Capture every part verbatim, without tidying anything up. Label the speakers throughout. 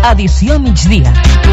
Speaker 1: Edició migdia.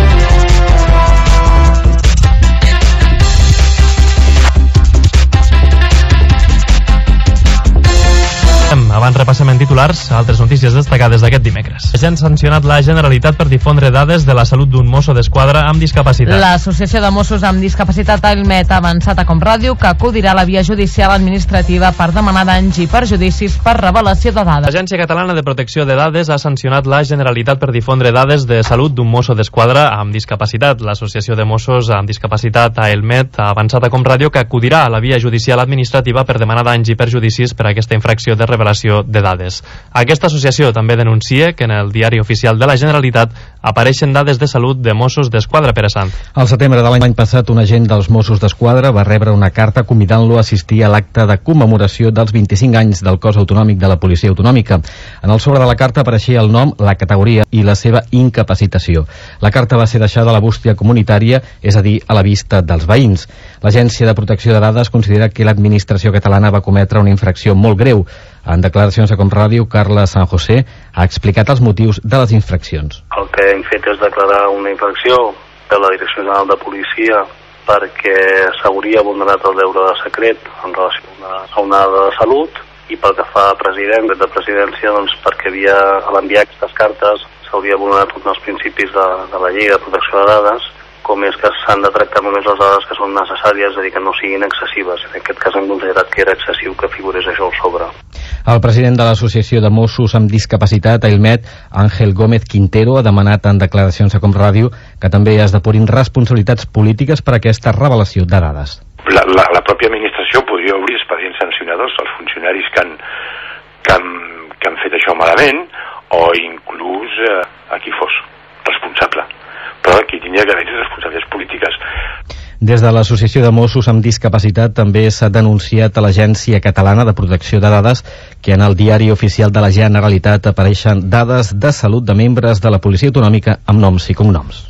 Speaker 2: Abans repassem en titulars altres notícies destacades d'aquest dimecres. Ja han sancionat la Generalitat per difondre dades de la salut d'un mosso d'esquadra amb discapacitat.
Speaker 3: L'Associació de Mossos amb Discapacitat AILMET ha avançat a Comràdio que acudirà a la via judicial administrativa per demanar danys i perjudicis per revelació de dades.
Speaker 2: L'Agència Catalana de Protecció de Dades ha sancionat la Generalitat per difondre dades de salut d'un mosso d'esquadra amb discapacitat. L'Associació de Mossos amb Discapacitat AILMET ha avançat a Comràdio que acudirà a la via judicial administrativa per demanar danys i perjudicis per aquesta infracció de revelació de dades. Aquesta associació també denuncia que en el diari oficial de la Generalitat apareixen dades de salut de Mossos d'Esquadra. Pere Sant.
Speaker 4: Al setembre de l'any passat, un agent dels Mossos d'Esquadra va rebre una carta convidant-lo a assistir a l'acte de commemoració dels vint-i-cinc anys del cos autonòmic de la Policia Autonòmica. En el sobre de la carta apareixia el nom, la categoria i la seva incapacitació. La carta va ser deixada a la bústia comunitària, és a dir, a la vista dels veïns. L'Agència de Protecció de Dades considera que l'administració catalana va cometre una infracció molt greu. En declaracions a Comràdio, Carla San José ha explicat els motius de les infraccions.
Speaker 5: El que hem fet és declarar una infracció de la Direcció General de Policia perquè s'hauria vulnerat el deure de secret en relació a una, a una dada de salut, i pel que fa a president de presidència, doncs perquè havia, a l'enviar aquestes cartes s'hauria vulnerat un dels principis de, de la llei de protecció de dades, com és que s'han de tractar només les dades que són necessàries, és a dir, que no siguin excessives. En aquest cas hem considerat que era excessiu que figurés això al sobre.
Speaker 4: El president de l'Associació de Mossos amb Discapacitat, AILMET, Ángel Gómez Quintero, ha demanat en declaracions a Comràdio que també es depurin responsabilitats polítiques per a aquesta revelació de dades.
Speaker 6: La, la, la pròpia administració podria obrir expedients sancionadors als funcionaris que han, que han, que han fet això malament, o inclús eh, a qui fos responsable. Però aquí tindria que haver-hi responsabilitats polítiques.
Speaker 4: Des de l'Associació de Mossos amb Discapacitat també s'ha denunciat a l'Agència Catalana de Protecció de Dades que en el diari oficial de la Generalitat apareixen dades de salut de membres de la Policia Autonòmica amb noms i cognoms.